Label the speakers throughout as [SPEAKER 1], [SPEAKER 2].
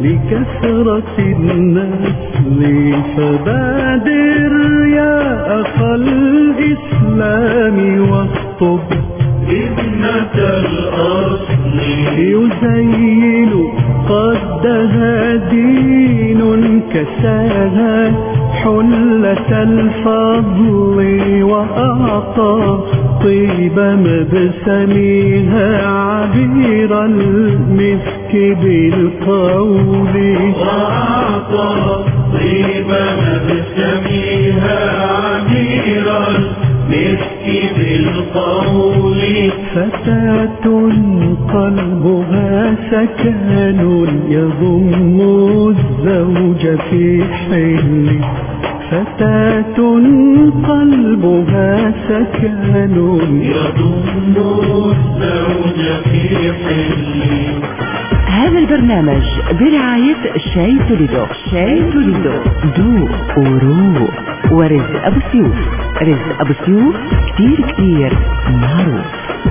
[SPEAKER 1] لكثرة النسل فبادر يا أخ الإسلام واخطب ابنة الأصل يزين قدها دين كساها حلة الفضل وأعطى طيب مبسمها عبير المسك بالقول وأعطى طيب مبسمها عبير المسك بالقول فتاة قلبها سكن يضم الزوج في حل فتاة قلبها سكن يضم الزوج في حل.
[SPEAKER 2] هذا البرنامج برعاية شاي توليدو. شاي توليدو دوق وروق. ورزق أبو سيوف. رزق أبو سيوف كتير معروف.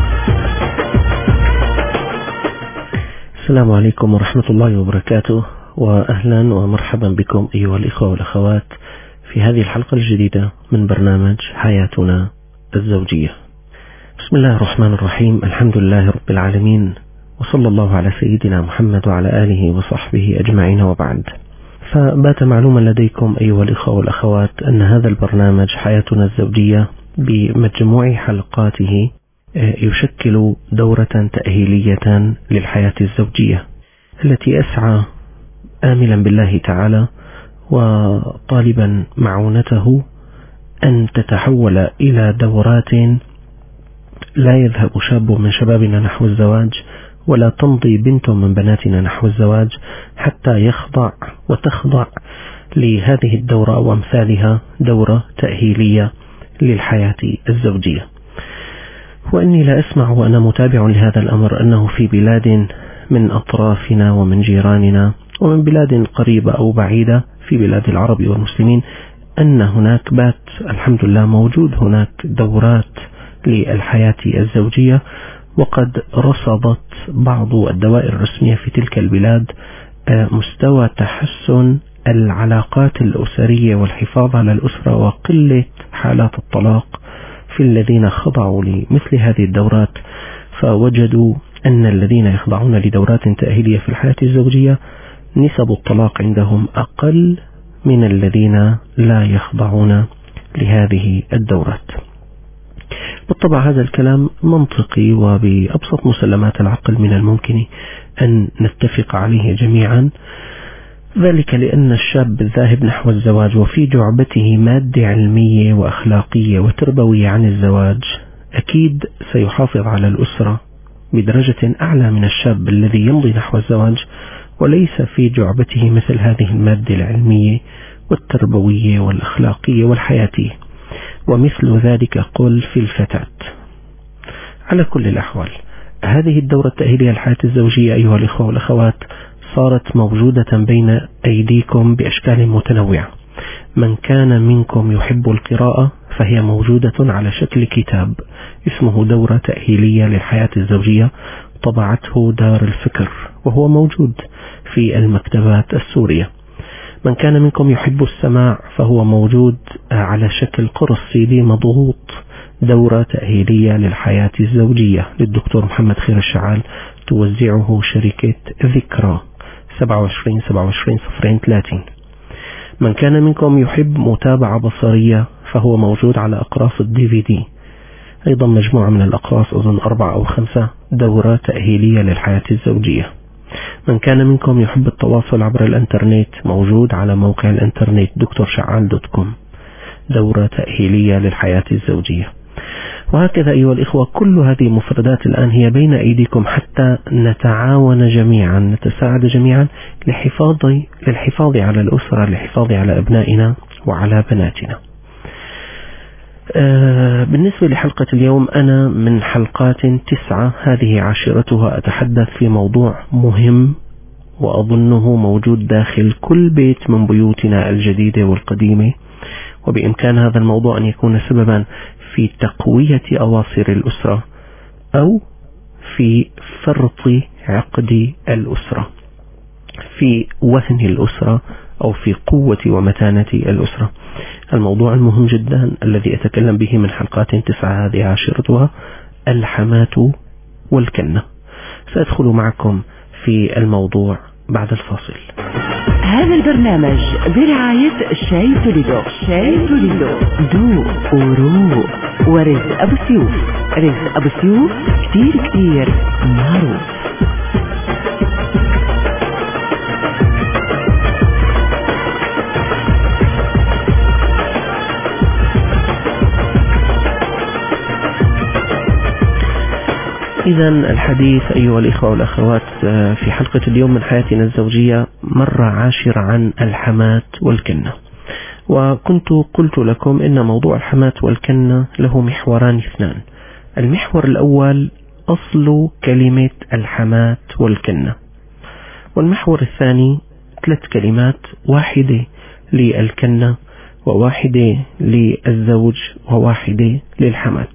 [SPEAKER 3] السلام عليكم ورحمة الله وبركاته، وأهلا ومرحبا بكم أيها الإخوة والأخوات في هذه الحلقة الجديدة من برنامج حياتنا الزوجية. بسم الله الرحمن الرحيم. الحمد لله رب العالمين، وصلى الله على سيدنا محمد وعلى آله وصحبه أجمعين، وبعد. فبات معلوما لديكم أيها الإخوة والأخوات أن هذا البرنامج حياتنا الزوجية بمجموع حلقاته يشكل دورة تأهيلية للحياة الزوجية التي أسعى آملا بالله تعالى وطالبا معونته أن تتحول إلى دورات لا يذهب شاب من شبابنا نحو الزواج ولا تمضي بنت من بناتنا نحو الزواج حتى يخضع وتخضع لهذه الدورة وأمثالها دورة تأهيلية للحياة الزوجية. وإني لا أسمع وأنا متابع لهذا الأمر أنه في بلاد من أطرافنا ومن جيراننا ومن بلاد قريبة أو بعيدة في بلاد العرب والمسلمين أن هناك بات الحمد لله موجود هناك دورات للحياة الزوجية، وقد رصدت بعض الدوائر الرسمية في تلك البلاد مستوى تحسن العلاقات الأسرية والحفاظ على الأسرة وقلة حالات الطلاق في الذين خضعوا لمثل هذه الدورات. فوجدوا أن الذين يخضعون لدورات تأهيلية في الحياة الزوجية نسب الطلاق عندهم أقل من الذين لا يخضعون لهذه الدورات. بالطبع هذا الكلام منطقي وبأبسط مسلمات العقل من الممكن أن نتفق عليه جميعا، ذلك لأن الشاب الذاهب نحو الزواج وفي جعبته مادة علمية وأخلاقية وتربوية عن الزواج أكيد سيحافظ على الأسرة بدرجة أعلى من الشاب الذي يمضي نحو الزواج وليس في جعبته مثل هذه المادة العلمية والتربوية والأخلاقية والحياتية. ومثل ذلك قل في الفتاة. على كل الأحوال هذه الدورة التأهيلية للحياة الزوجية أيها الإخوة والأخوات صارت موجودة بين أيديكم بأشكال متنوعة. من كان منكم يحب القراءة فهي موجودة على شكل كتاب اسمه دورة تأهيلية للحياة الزوجية، طبعته دار الفكر وهو موجود في المكتبات السورية. من كان منكم يحب السماع فهو موجود على شكل قرص CD مضغوط، دورة تأهيلية للحياة الزوجية للدكتور محمد خير الشعال، توزعه شركة ذكرى 27/27/030. من كان منكم يحب متابعة بصرية فهو موجود على أقراص DVD، أيضا مجموعة من الأقراص أظن 4 أو 5، دورة تأهيلية للحياة الزوجية. من كان منكم يحب التواصل عبر الانترنت موجود على موقع الانترنت drsha'al.com، دورة تأهيلية للحياة الزوجية. وهكذا أيها الإخوة كل هذه المفردات الآن هي بين أيديكم حتى نتعاون جميعا نتساعد جميعا للحفاظ على الأسرة، للحفاظ على أبنائنا وعلى بناتنا. بالنسبة لحلقة اليوم أنا من حلقات 9 هذه عاشرتها أتحدث في موضوع مهم وأظنه موجود داخل كل بيت من بيوتنا الجديدة والقديمة، وبإمكان هذا الموضوع أن يكون سببا في تقوية أواصر الأسرة أو في فرط عقد الأسرة. في وهن الأسرة أو في قوة ومتانة الأسرة. الموضوع المهم جدا الذي أتكلم به من حلقات 9 هذه عاشرتها الحماة والكنة. سأدخل معكم في الموضوع بعد الفاصل.
[SPEAKER 2] هذا البرنامج برعاية شاي توليدو. شاي توليدو ذوق وروق. ورزق أبو سيوف. رزق أبو سيوف كتير معروف.
[SPEAKER 3] إذا الحديث أيها الإخوة والأخوات في حلقة اليوم من حياتنا الزوجية مرة عاشرة عن الحماة والكنة. وكنت قلت لكم إن موضوع الحماة والكنة له محوران اثنان. المحور الأول أصل كلمة الحماة والكنة، والمحور الثاني 3 كلمات، واحدة للكنة وواحدة للزوج وواحدة للحماة.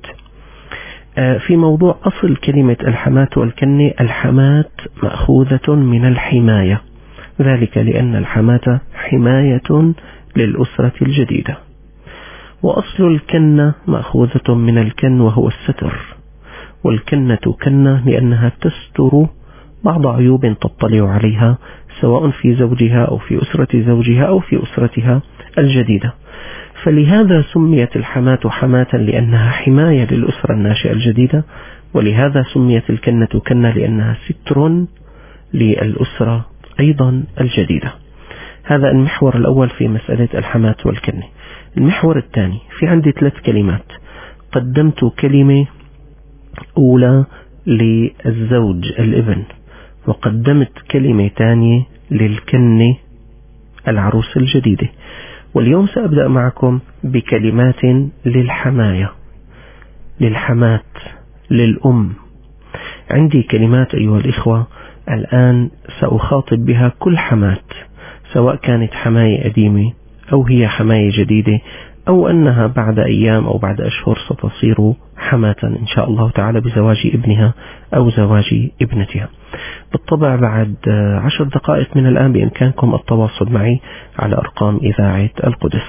[SPEAKER 3] في موضوع أصل كلمة الحماة والكنة، الحماة مأخوذة من الحماية، ذلك لأن الحماة حماية للأسرة الجديدة. وأصل الكنة مأخوذة من الكن وهو الستر، والكنة كنة لأنها تستر بعض عيوب تطلع عليها سواء في زوجها أو في أسرة زوجها أو في أسرتها الجديدة. فلهذا سميت الحماة حماة لأنها حماية للأسرة الناشئة الجديدة، ولهذا سميت الكنة كنة لأنها ستر للأسرة أيضا الجديدة. هذا المحور الأول في مسألة الحماة والكنة. المحور الثاني، في عندي 3 كلمات. قدمت كلمة أولى للزوج الابن، وقدمت كلمة ثانية للكنة العروس الجديدة. واليوم سأبدأ معكم بكلمات للحماية، للحماة، للأم. عندي كلمات أيها الإخوة الآن سأخاطب بها كل حماة، سواء كانت حماية قديمة أو هي حماية جديدة أو أنها بعد أيام أو بعد أشهر ستصير حماة إن شاء الله تعالى بزواج ابنها أو زواج ابنتها. بالطبع بعد 10 دقائق من الآن بإمكانكم التواصل معي على أرقام إذاعة القدس.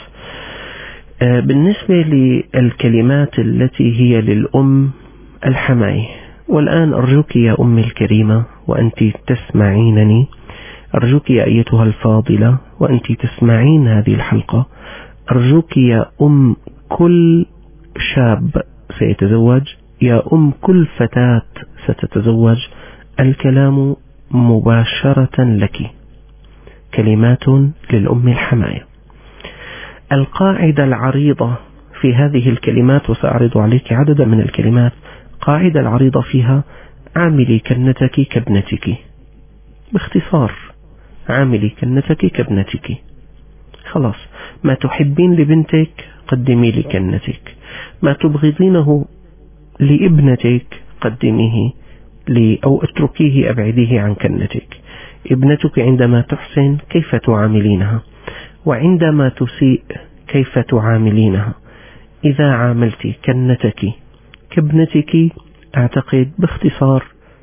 [SPEAKER 3] بالنسبة للكلمات التي هي للأم الحماية، والآن أرجوك يا أمي الكريمة وأنت تسمعينني، أرجوك يا أيتها الفاضلة وأنت تسمعين هذه الحلقة، أرجوك يا أم كل شاب سيتزوج، يا أم كل فتاة ستتزوج، الكلام مباشرة لك. كلمات للأم الحماية. القاعدة العريضة في هذه الكلمات، وسأعرض عليك عددا من الكلمات، قاعدة العريضة فيها: عاملي كنتك كابنتك. باختصار، عاملي كنتك كابنتك. خلاص، ما تحبين لبنتك قدمي لكنتك، ما تبغضينه لابنتك قدميه أو اتركيه أبعديه عن كنتك. ابنتك عندما تحسن كيف تعاملينها، وعندما تسيء كيف تعاملينها. إذا عاملت كنتك كابنتك، أعتقد باختصار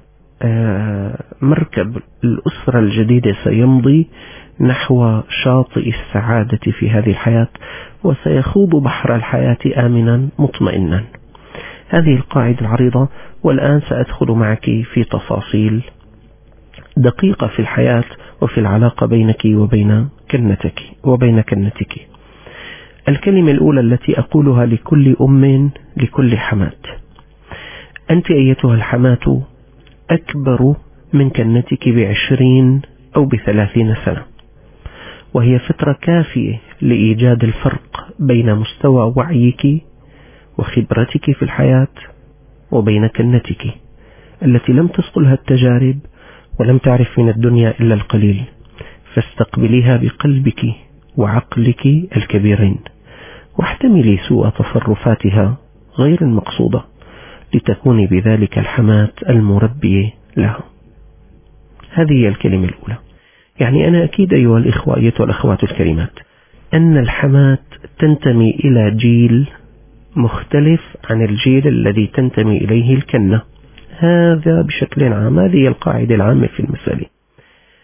[SPEAKER 3] مركب الأسرة الجديدة سيمضي نحو شاطئ السعادة في هذه الحياة، وسيخوض بحر الحياة آمنا مطمئنا. هذه القاعدة العريضة. والآن سأدخل معك في تفاصيل دقيقة في الحياة وفي العلاقة بينك وبين كنتك. الكلمة الأولى التي أقولها لكل أم، لكل حماة: أنت أيتها الحماة أكبر من كنتك ب20 أو ب30 سنة، وهي فترة كافية لإيجاد الفرق بين مستوى وعيك وخبرتك في الحياة وبين كنتك التي لم تسقلها التجارب ولم تعرف من الدنيا إلا القليل. فاستقبليها بقلبك وعقلك الكبيرين، واحتملي سوء تصرفاتها غير المقصودة لتكوني بذلك الحماة المربية لها. هذه هي الكلمة الأولى. يعني أنا أكيد أيها الإخوة أيتها الأخوات الكريمات أن الحماة تنتمي إلى جيل مختلف عن الجيل الذي تنتمي إليه الكنة. هذا بشكل عام، هذه القاعدة العامة في المسألة.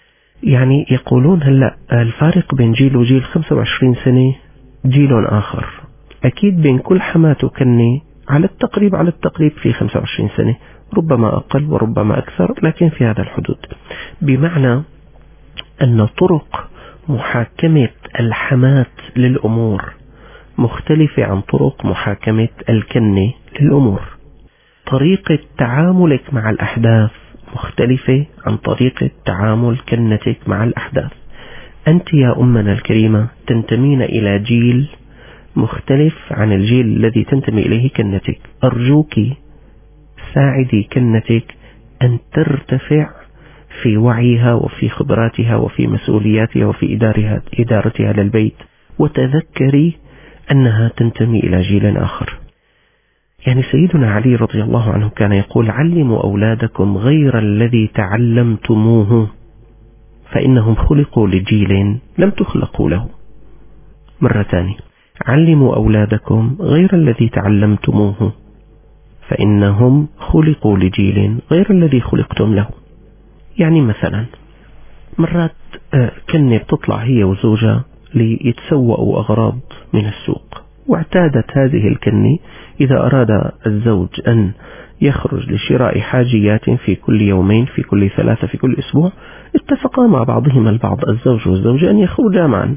[SPEAKER 3] يعني يقولون هلأ الفارق بين جيل وجيل 25 سنة جيل آخر. أكيد بين كل حمات وكنة على التقريب في 25 سنة، ربما أقل وربما أكثر، لكن في هذا الحدود. بمعنى أن طرق محاكمة الحمات للأمور مختلفة عن طرق محاكمة الكنة للأمور. طريقة تعاملك مع الأحداث مختلفة عن طريقة تعامل كنتك مع الأحداث. أنت يا أمنا الكريمة تنتمين إلى جيل مختلف عن الجيل الذي تنتمي إليه كنتك. أرجوك ساعدي كنتك أن ترتفع في وعيها وفي خبراتها وفي مسؤولياتها وفي إدارتها للبيت، وتذكري أنها تنتمي إلى جيل آخر. يعني سيدنا علي رضي الله عنه كان يقول: علموا أولادكم غير الذي تعلمتموه فإنهم خلقوا لجيل لم تخلقوا له. مرة ثانية: علموا أولادكم غير الذي تعلمتموه فإنهم خلقوا لجيل غير الذي خلقتم له. يعني مثلا مرات كنة بتطلع هي وزوجها ليتسوقوا أغراض من السوق، واعتادت هذه الكنة إذا أراد الزوج أن يخرج لشراء حاجيات في كل يومين، في كل ثلاثة، في كل أسبوع، اتفقا مع بعضهما البعض الزوج والزوجة أن يخرجا معا.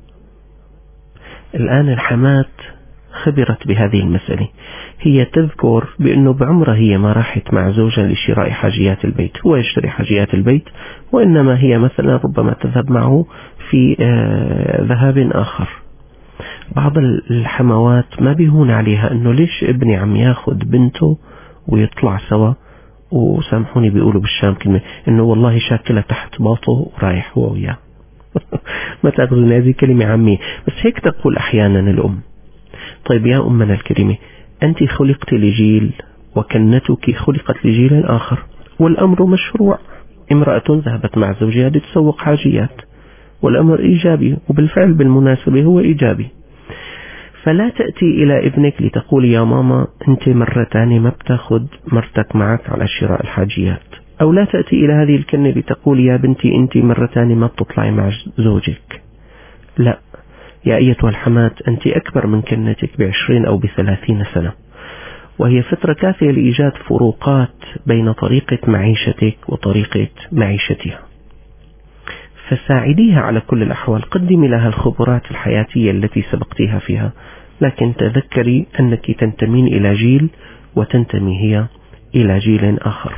[SPEAKER 3] الآن الحمات خبرت بهذه المسألة، هي تذكر بأنه بعمرها هي ما راحت مع زوجها لشراء حاجيات البيت، هو يشتري حاجيات البيت، وإنما هي مثلا ربما تذهب معه في ذهاب آخر. بعض الحموات ما بيهون عليها أنه ليش ابني عم ياخد بنته ويطلع سوا، وسامحوني بيقولوا بالشام كلمة أنه والله شاكلة تحت باطه ورايح هو وياه. ما تأخذون هذه كلمة عامية، بس هيك تقول أحيانا الأم. طيب يا أمنا الكريمة، أنت خلقت لجيل وكنتك خلقت لجيل آخر، والأمر مشروع. امرأة ذهبت مع زوجها لتسوق حاجيات، والأمر إيجابي، وبالفعل بالمناسبة هو إيجابي. فلا تأتي إلى ابنك لتقول: يا ماما أنت مرة تانية ما بتاخد مرتك معك على شراء الحاجيات، أو لا تأتي إلى هذه الكنة لتقول: يا بنتي أنت مرة تانية ما بتطلعي مع زوجك. لا يا أيتها الحمات، أنت أكبر من كنتك ب20 أو ب30 سنة، وهي فترة كافية لإيجاد فروقات بين طريقة معيشتك وطريقة معيشتها. فساعديها على كل الأحوال، قدمي لها الخبرات الحياتية التي سبقتيها فيها، لكن تذكري أنك تنتمين إلى جيل وتنتمي هي إلى جيل آخر.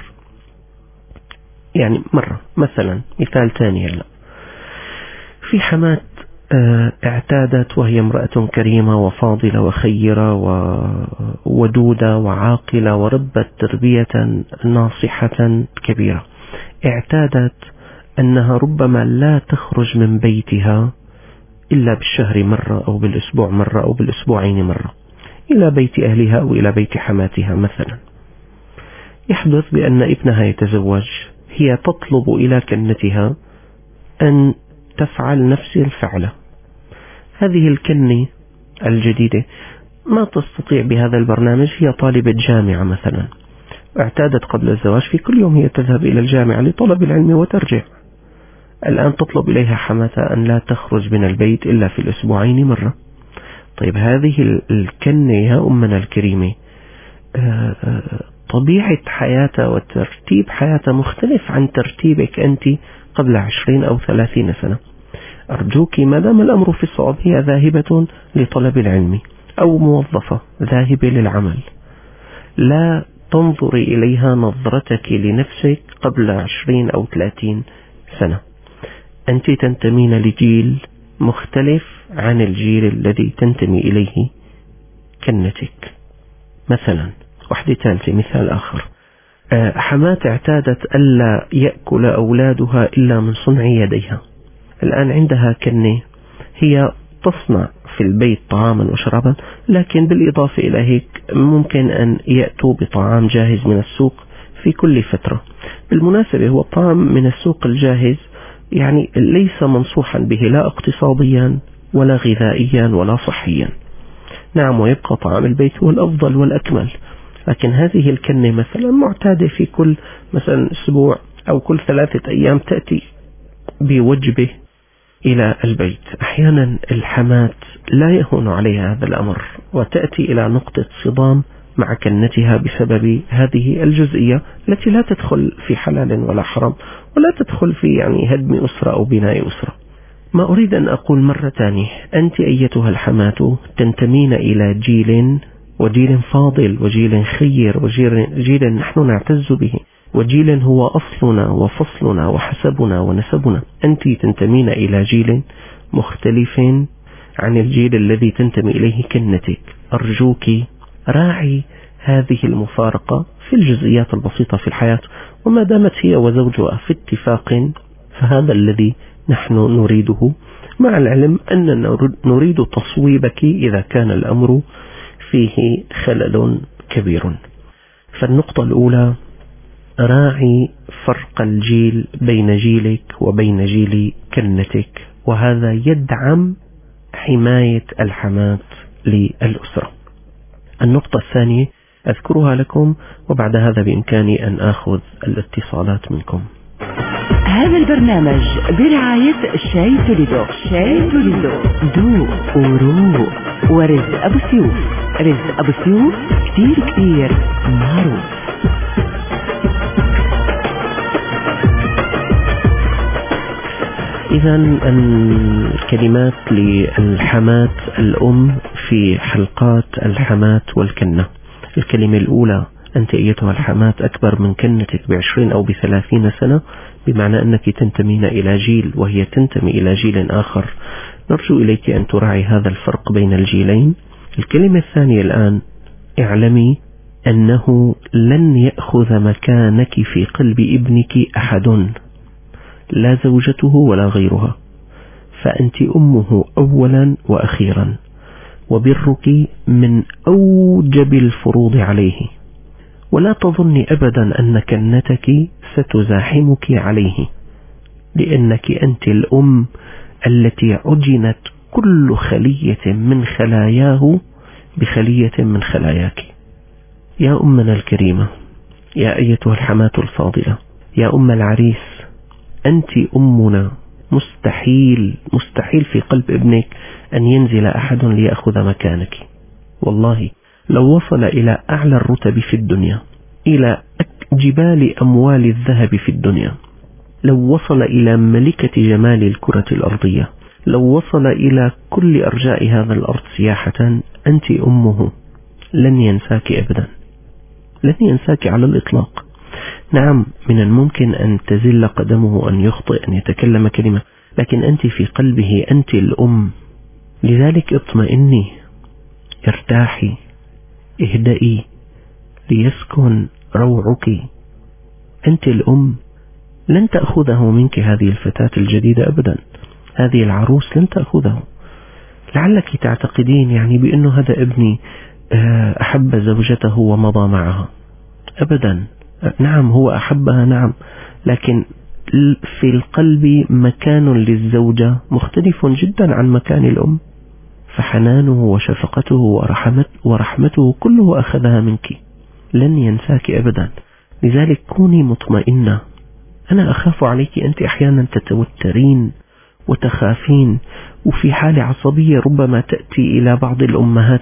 [SPEAKER 3] يعني مرة مثلا مثال ثاني، هلا في حمات اعتادت وهي امرأة كريمة وفاضلة وخيرة وودودة وعاقلة وربت تربية ناصحة كبيرة، اعتادت أنها ربما لا تخرج من بيتها إلا بالشهر مرة أو بالأسبوع مرة أو بالأسبوعين مرة إلى بيت أهلها أو إلى بيت حماتها. مثلا يحدث بأن ابنها يتزوج، هي تطلب إلى كنتها أن تفعل نفس الفعلة. هذه الكنة الجديدة ما تستطيع بهذا البرنامج، هي طالبة جامعة مثلا، اعتادت قبل الزواج في كل يوم هي تذهب إلى الجامعة لطلب العلم وترجع. الآن تطلب إليها حماتها أن لا تخرج من البيت إلا في الأسبوعين مرة. طيب هذه الكنة يا أمنا الكريمة طبيعة حياتها وترتيب حياتها مختلف عن ترتيبك أنت قبل 20 أو 30 سنة. أرجوك ما دام الأمر في الصعب، هي ذاهبة لطلب العلم أو موظفة ذاهبة للعمل، لا تنظري إليها نظرتك لنفسك قبل 20 أو 30 سنة. أنت تنتمين لجيل مختلف عن الجيل الذي تنتمي إليه كنتك. مثلا واحدة ثالثة، مثال آخر، حمات اعتادت ألا يأكل أولادها إلا من صنع يديها. الآن عندها كنة هي تصنع في البيت طعاما وشرابا، لكن بالإضافة إلى هيك ممكن أن يأتوا بطعام جاهز من السوق في كل فترة. بالمناسبة هو الطعام من السوق الجاهز يعني ليس منصوحا به لا اقتصاديا ولا غذائيا ولا صحيا. نعم، ويبقى طعام البيت هو الأفضل والأكمل، لكن هذه الكنة مثلا معتادة في كل مثلا أسبوع أو كل 3 أيام تأتي بوجبه إلى البيت. أحيانا الحمات لا يهون عليها هذا الأمر، وتأتي إلى نقطة صدام مع كنتها بسبب هذه الجزئية التي لا تدخل في حلال ولا حرام، ولا تدخل في هدم أسرة أو بناء أسرة. ما أريد أن أقول مرة ثانية، أنت أيتها الحماة تنتمين إلى جيل فاضل، وجيل خير، وجيل نحن نعتز به، وجيل هو أصلنا وفصلنا وحسبنا ونسبنا. أنت تنتمين إلى جيل مختلف عن الجيل الذي تنتمي إليه كنتك. أرجوك راعي هذه المفارقة في الجزئيات البسيطة في الحياة، وما دامت هي وزوجها في اتفاق فهذا الذي نحن نريده، مع العلم أننا نريد تصويبك إذا كان الأمر فيه خلل كبير. فالنقطة الأولى، راعي فرق الجيل بين جيلك وبين جيل كنتك، وهذا يدعم حماية الحماة للأسرة. النقطة الثانية أذكرها لكم، وبعد هذا بإمكاني أن أخذ الاتصالات منكم.
[SPEAKER 2] هذا البرنامج برعاية شاي توليدو. شاي توليدو ذوق وروق، ورزق أبو سيوف. رزق أبو سيوف كتير معروف.
[SPEAKER 3] إذا الكلمات للحماة الأم في حلقات الحماة والكنة. الكلمة الأولى، أنت أيتها الحماة أكبر من كنتك ب20 أو ب30 سنة، بمعنى أنك تنتمين إلى جيل وهي تنتمي إلى جيل آخر. نرجو إليك أن تراعي هذا الفرق بين الجيلين. الكلمة الثانية الآن، اعلمي أنه لن يأخذ مكانك في قلب ابنك أحد، لا زوجته ولا غيرها، فأنت أمه أولا وأخيرا، وبرك من أوجب الفروض عليه. ولا تظني أبدا أن كنتك ستزاحمك عليه، لأنك أنت الأم التي عجنت كل خلية من خلاياه بخلية من خلاياك. يا أمنا الكريمة، يا أيتها الحماة الفاضلة، يا أم العريس، أنت أمنا. مستحيل في قلب ابنك أن ينزل أحد ليأخذ مكانك. والله لو وصل إلى أعلى الرتب في الدنيا، إلى جبال أموال الذهب في الدنيا، لو وصل إلى ملكة جمال الكرة الأرضية، لو وصل إلى كل أرجاء هذا الأرض سياحة، أنت أمه، لن ينساك أبدا، لن ينساك على الإطلاق. نعم، من الممكن أن تزل قدمه، أن يخطئ، أن يتكلم كلمة، لكن أنت في قلبه أنت الأم. لذلك اطمئني، ارتاحي، اهدئي، ليسكن روعك. أنت الأم، لن تأخذه منك هذه الفتاة الجديدة أبدا، هذه العروس لن تأخذه. لعلك تعتقدين بأنه هذا ابني أحب زوجته ومضى معها. أبدا. نعم هو أحبها، نعم، لكن في القلب مكان للزوجة مختلف جدا عن مكان الأم، فحنانه وشفقته ورحمته كله أخذها منك، لن ينساك أبدا. لذلك كوني مطمئنة. أنا أخاف عليك، أنت أحيانا تتوترين وتخافين، وفي حالة عصبية ربما تأتي إلى بعض الأمهات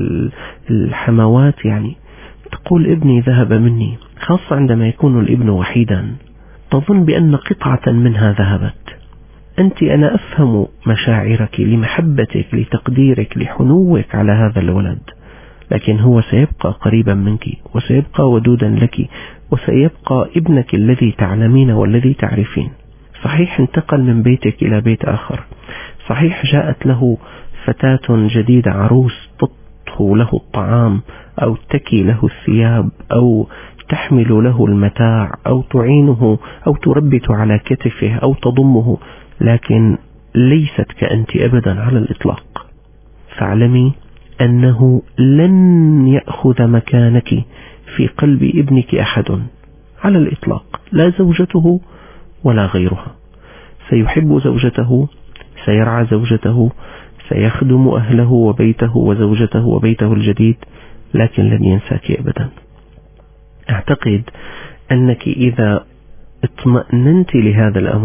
[SPEAKER 3] الحموات تقول ابني ذهب مني، خاصة عندما يكون الابن وحيدا، تظن بأن قطعة منها ذهبت. أنا أفهم مشاعرك لمحبتك، لتقديرك، لحنوك على هذا الولد، لكن هو سيبقى قريبا منك، وسيبقى ودودا لك، وسيبقى ابنك الذي تعلمين والذي تعرفين. صحيح انتقل من بيتك إلى بيت آخر، صحيح جاءت له فتاة جديدة، عروس، تطهو له الطعام، أو تكي له الثياب، أو تحمل له المتاع، أو تعينه، أو تربت على كتفه، أو تضمه، لكن ليست كأنت أبدا على الإطلاق. فاعلمي أنه لن يأخذ مكانك في قلب ابنك أحد على الإطلاق، لا زوجته ولا غيرها. سيحب زوجته، سيرعى زوجته، سيخدم أهله وبيته وزوجته وبيته الجديد، لكن لن ينساك أبدا. أعتقد أنك إذا اطمأننت لهذا الأمر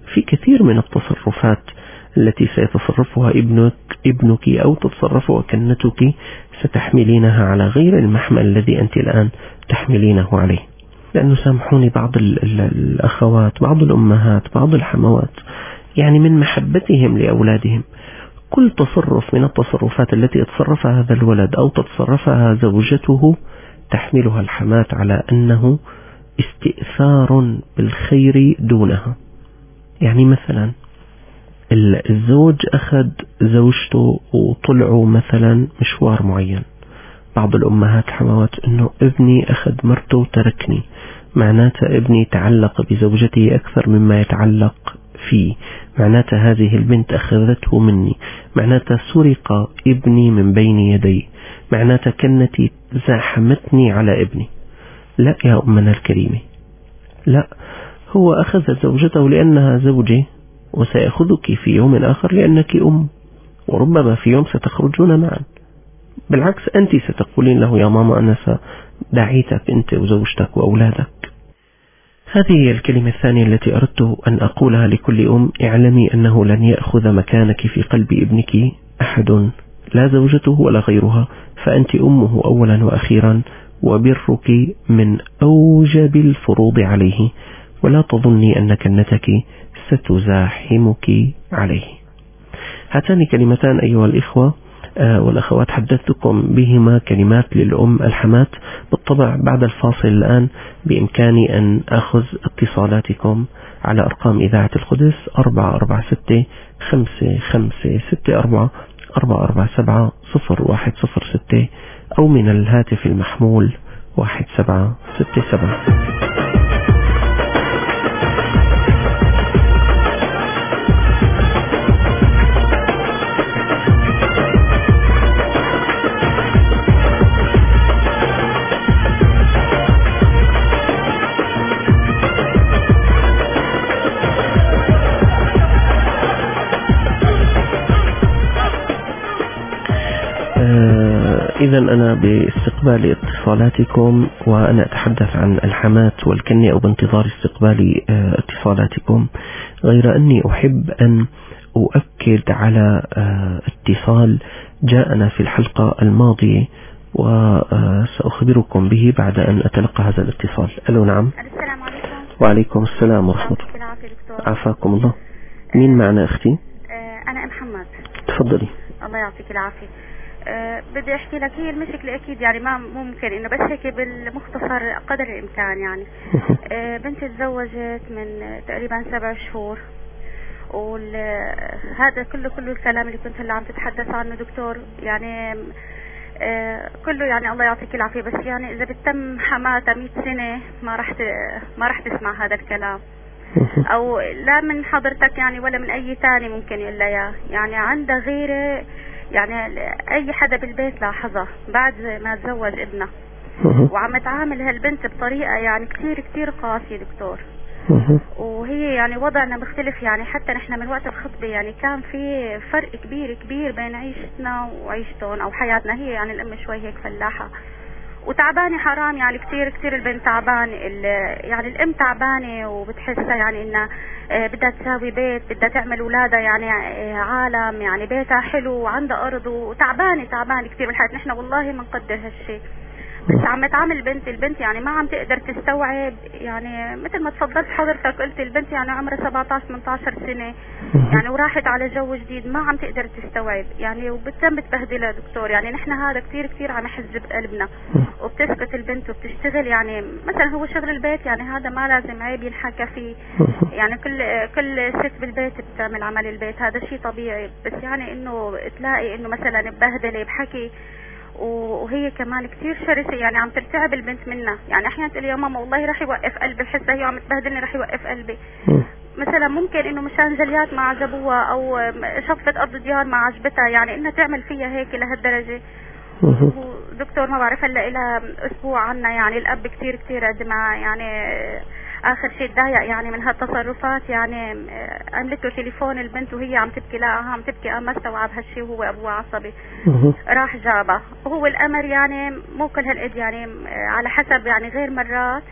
[SPEAKER 3] في كثير من التصرفات التي سيتصرفها ابنك أو تتصرفها كنتك ستحملينها على غير المحمل الذي أنت الآن تحملينه عليه. لأنه سامحوني، بعض الأخوات، بعض الأمهات، بعض الحموات، يعني من محبتهم لأولادهم كل تصرف من التصرفات التي يتصرفها هذا الولد أو تتصرفها زوجته تحملها الحماة على أنه استئثار بالخير دونها. يعني مثلا الزوج أخذ زوجته وطلعوا مثلا مشوار معين، بعض الأمهات حموات أنه ابني أخذ مرته وتركني، معناته ابني تعلق بزوجته أكثر مما يتعلق فيه، معناته هذه البنت أخذته مني، معناته سرق ابني من بين يدي، معناته كنتي زاحمتني على ابني. لا يا أمنا الكريمة، لا، هو أخذ زوجته لأنها زوجة، وسيأخذك في يوم آخر لأنك أم، وربما في يوم ستخرجون معا. بالعكس أنت ستقولين له يا ماما أنا سدعيتك أنت وزوجتك وأولادك. هذه هي الكلمة الثانية التي أردت أن أقولها لكل أم: اعلمي أنه لن يأخذ مكانك في قلب ابنك أحد، لا زوجته ولا غيرها، فأنت أمه أولا وأخيرا، وبرك من أوجب الفروض عليه، ولا تظني أن كنتك ستزاحمك عليه. هاتان كلمتان أيها الإخوة والأخوات حدثتكم بهما، كلمات للأم الحمات. بالطبع بعد الفاصل الآن بإمكاني أن أخذ اتصالاتكم على أرقام إذاعة القدس 446-5564-447-0106 أو من الهاتف المحمول 1767. إذن أنا باستقبال اتصالاتكم، وأنا أتحدث عن الحمات والكنة، أو بانتظار استقبال اتصالاتكم، غير أني أحب أن أؤكد على اتصال جاءنا في الحلقة الماضية وسأخبركم به بعد أن أتلقى هذا الاتصال. ألو نعم.
[SPEAKER 4] السلام عليكم.
[SPEAKER 3] وعليكم السلام ورحمة الله. عافاكم الله. مين معنا أختي؟
[SPEAKER 4] أنا محمد.
[SPEAKER 3] تفضلي.
[SPEAKER 4] الله يعطيك العافية. بدي احكي لك، هي المشكلة اكيد يعني ما ممكن انه بس هيك بالمختصر قدر الامكان. يعني بنتي تزوجت من تقريبا 7 شهور، وهذا كله الكلام اللي كنت هلا عم تتحدث عنه دكتور يعني كله يعني الله يعطيك العافية، بس يعني اذا بتتم حماتها 100 سنة ما رح تسمع هذا الكلام، او لا من حضرتك يعني ولا من اي تاني ممكن يقول لها. يعني عندها غيره، يعني اي حدا بالبيت لاحظها بعد ما تزوج ابنها، وعم تعامل هالبنت بطريقة يعني كتير قاسية دكتور. وهي يعني وضعنا مختلف، يعني حتى نحن من وقت الخطبة يعني كان في فرق كبير بين عيشتنا وعيشتهم او حياتنا. هي يعني الام شوي هيك فلاحة وتعبانة، حرام يعني كتير البنت تعبانة، يعني الام تعبانة وبتحسها يعني انها بدها تساوي بيت، بدها تعمل ولادها يعني عالم، يعني بيتها حلو وعندها ارض، وتعبانة كتير بالحياة. نحن والله ما نقدر هالشيء، بس عم تعامل البنت يعني ما عم تقدر تستوعب. يعني مثل ما تفضلت حضرتك قلت البنت يعني عمرها 17-18 سنة يعني، وراحت على جو جديد، ما عم تقدر تستوعب يعني، وبتم بتبهدلها دكتور. يعني نحن هذا كتير عم يحز بقلبنا، وبتسكت البنت وبتشتغل. يعني مثلا هو شغل البيت يعني هذا ما لازم عيب ينحكى فيه، يعني كل ست بالبيت بتعمل عمل البيت، هذا شيء طبيعي. بس يعني انه تلاقي انه مثلا ببهدله بحكي، وهي كمان كتير شرسة، يعني عم ترتعب البنت منها. يعني احيانا تقول يا ماما والله رح يوقف قلبي، بحسها هي عم تبهدلني رح يوقف قلبي. مثلا ممكن انه مشان جليات ما عجبوها، او شطفت ارض ديار ما عجبتها، يعني انها تعمل فيها هيك لهالدرجة. دكتور ما بعرف هلا لها اسبوع عنا، يعني الاب كتير قد ما يعني اخر شيء تضايق يعني من هالتصرفات. يعني عملت له تليفون البنت وهي عم تبكي، لاقاها عم تبكي، ما استوعب هالشيء، وهو ابوها عصبي راح جابها. وهو الامر يعني مو كل هالقد، يعني على حسب يعني غير مرات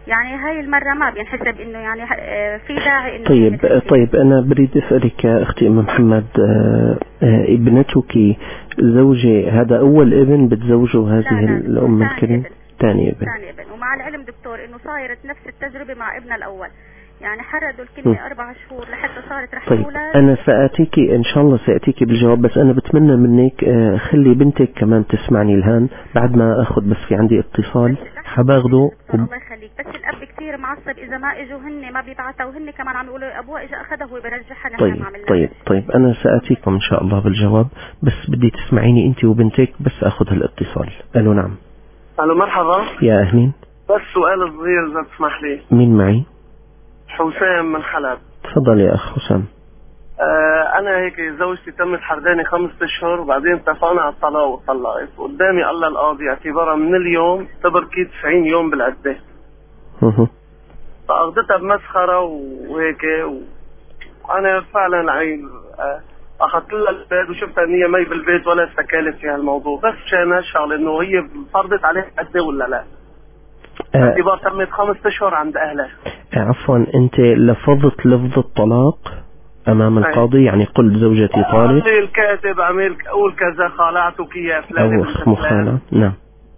[SPEAKER 4] يعني هاي المرة ما بينحسب إنه يعني في داعي إنه
[SPEAKER 3] طيب أنا بريد أسألك يا أختي أم محمد، ابنتك زوجي هذا أول ابن بتزوجه هذه الأم الكريمة؟ ثاني ابن.
[SPEAKER 4] ومع العلم دكتور إنه صايرت نفس التجربة مع ابنها الأول، يعني حردوا الكلمة 4 شهور لحتى صارت رح
[SPEAKER 3] طيب
[SPEAKER 4] تولد.
[SPEAKER 3] أنا سأتيك إن شاء الله سأتيك بالجواب، بس أنا بتمنى منك خلي بنتك كمان تسمعني الآن بعد ما أخذ، بس في عندي اتصال حباخده.
[SPEAKER 4] الله يخليك، بس الأب كثير معصب إذا ما إجوا هن ما بيبعتوا، وهن كمان عم يقولوا أبوه إجا أخذه وبرجعها. نحن
[SPEAKER 3] طيب أنا سأتيكم إن شاء الله بالجواب، بس بدي تسمعيني أنت وبنتك بس أخذ هالاتصال. ألو نعم.
[SPEAKER 5] ألو مرحبا.
[SPEAKER 3] يا أهلين.
[SPEAKER 5] بس سؤال صغير إذا تسمح لي.
[SPEAKER 3] مين معي؟
[SPEAKER 5] حسام من حلب.
[SPEAKER 3] تفضل يا أخ حسام.
[SPEAKER 5] أنا هيك زوجتي تمت حرداني 5 أشهر، وبعدين اتفقنا على الطلاق وطلقت. قدامي الله القاضي اعتبارها من اليوم تبركي 90 يوم بالعدة. فأخذتها بمسخرة وهيك وأنا فعلا عين أخذت لها البيت وشفتها إن هي مي بالبيت ولا استكالت في هالموضوع، بس مشان هالشغلة إنه هي فرضت عليها عدة ولا لا. اعتبار تمت 5 أشهر عند أهلها.
[SPEAKER 3] عفوا، أنت لفظت لفظ الطلاق أمام القاضي؟ يعني قلت زوجتي طالق.
[SPEAKER 5] الكاتب عمل أقول كذا خالعتك يا فلان
[SPEAKER 3] أو مخالع. نعم.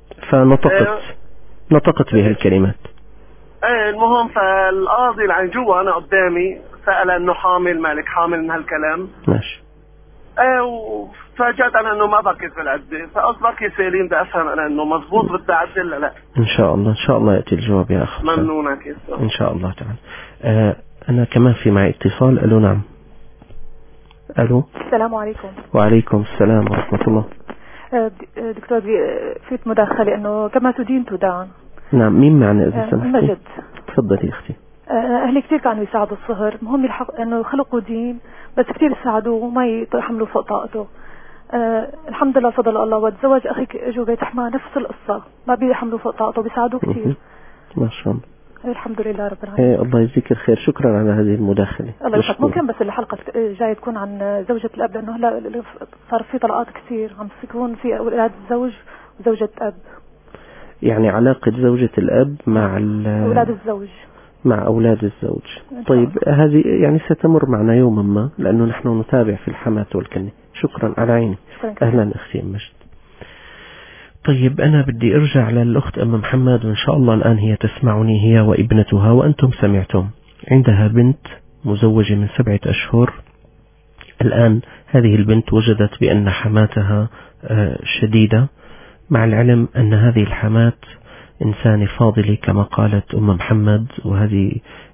[SPEAKER 3] نطقت بها الكلمات.
[SPEAKER 5] المهم فالقاضي اللي عن جوا أنا قدامي سأل إنه حامل، مالك حامل من هالكلام؟
[SPEAKER 3] ماشي.
[SPEAKER 5] وفاجأت أنا إنه ما بكت بالعدة، فأصبح سالين بدي أفهم أنا إنه مضبوط بدي أعدل لا.
[SPEAKER 3] إن شاء الله يأتي الجواب يا أخ.
[SPEAKER 5] ممنونك يا سلام.
[SPEAKER 3] إن شاء الله تعالى. أنا كمان في معي اتصال. ألو نعم. ألو.
[SPEAKER 6] السلام عليكم.
[SPEAKER 3] وعليكم السلام ورحمة الله.
[SPEAKER 6] دكتور فيت مداخلة إنه كما تدين تدان.
[SPEAKER 3] نعم. مين معنا إذا سمحتي؟
[SPEAKER 6] مجد.
[SPEAKER 3] تفضلي أختي.
[SPEAKER 6] أهلي كثير كانوا يساعدوا الصهر، مهم الحق إنه خلقوا دين، بس كثير يساعدوه وما يحملوا فوق طاقته. الحمد لله فضل الله، وتزوج أخيك إجوا بيت حماه نفس القصة، ما بيحملوا فوق طاقته، بيساعدوه كثير.
[SPEAKER 3] ما شاء الله.
[SPEAKER 6] الحمد لله رب العالمين.
[SPEAKER 3] الله يجزيك الخير، شكرا على هذه المداخلة.
[SPEAKER 6] الله يسعدك. ممكن بس الحلقة جاية تكون عن زوجة الأب، لأنه هلا صار في طلقات كثير، عم يكون في أولاد الزوج وزوجة أب.
[SPEAKER 3] يعني علاقة زوجة الأب مع
[SPEAKER 6] أولاد الزوج،
[SPEAKER 3] مع أولاد الزوج. طيب هذه يعني ستمر معنا يوما ما، لأنه نحن نتابع في الحماة والكنة. شكرا على عيني. أهلا أختي أم مجد. طيب أنا بدي أرجع للأخت أم محمد، وإن شاء الله الآن هي تسمعني، هي وابنتها، وأنتم سمعتم. عندها بنت مزوجة من 7 أشهر. الآن هذه البنت وجدت بأن حماتها شديدة، مع العلم أن هذه الحماة إنسانة فاضلة كما قالت أم محمد، وهذه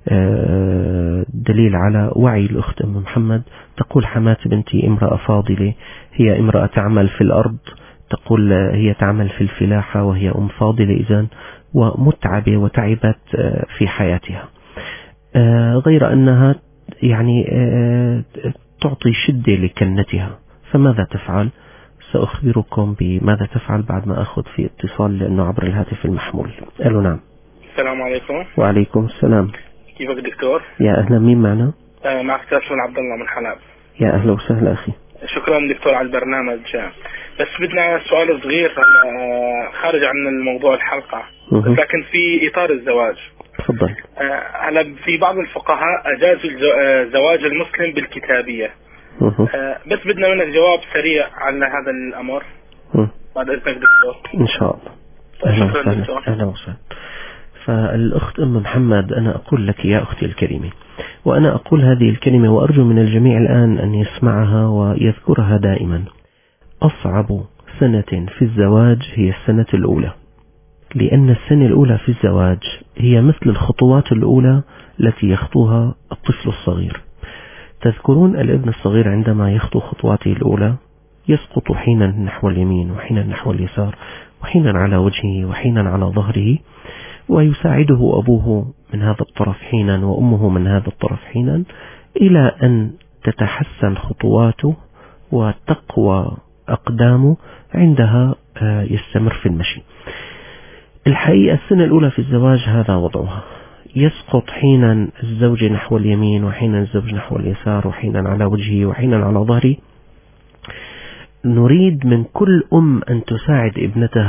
[SPEAKER 3] دليل على وعي الأخت أم محمد. تقول حماة بنتي امرأة فاضلة، هي امرأة تعمل في الأرض، تقول هي تعمل في الفلاحة، وهي أم فاضلة إذن، ومتعبة وتعبت في حياتها، غير أنها يعني تعطي شدة لكنتها. فماذا تفعل؟ سأخبركم بماذا تفعل بعد ما أخذ في اتصال، لأنه عبر الهاتف المحمول. ألو نعم.
[SPEAKER 7] السلام عليكم.
[SPEAKER 3] وعليكم السلام.
[SPEAKER 7] كيفك دكتور؟
[SPEAKER 3] يا أهلا. مين معنا؟
[SPEAKER 7] معك سافر عبد الله من حلب.
[SPEAKER 3] يا أهلا وسهلا أخي.
[SPEAKER 7] شكرا دكتور على البرنامج. بس بدنا سؤال صغير خارج عن الموضوع الحلقة، لكن في إطار الزواج.
[SPEAKER 3] تفضل.
[SPEAKER 7] هلا في بعض الفقهاء أجازوا زواج المسلم بالكتابية. بس بدنا منك جواب سريع عن هذا الأمر بعد إذنك دكتور.
[SPEAKER 3] إن شاء الله. أهلا وسهلا. فالأخت أم محمد، أنا أقول لك يا أختي الكريمة، وأنا أقول هذه الكلمة وأرجو من الجميع الآن أن يسمعها ويذكرها دائما: أصعب سنة في الزواج هي السنة الأولى، لأن السنة الأولى في الزواج هي مثل الخطوات الأولى التي يخطوها الطفل الصغير. تذكرون الابن الصغير عندما يخطو خطواته الأولى يسقط حينا نحو اليمين وحينا نحو اليسار، وحينا على وجهه وحينا على ظهره، ويساعده أبوه من هذا الطرف حينا وأمه من هذا الطرف حينا، إلى أن تتحسن خطواته وتقوى أقدامه، عندها يستمر في المشي. الحقيقة السنة الأولى في الزواج هذا وضعها، يسقط حينا الزوج نحو اليمين وحينا الزوج نحو اليسار وحينا على وجهه وحينا على ظهره. نريد من كل أم أن تساعد ابنتها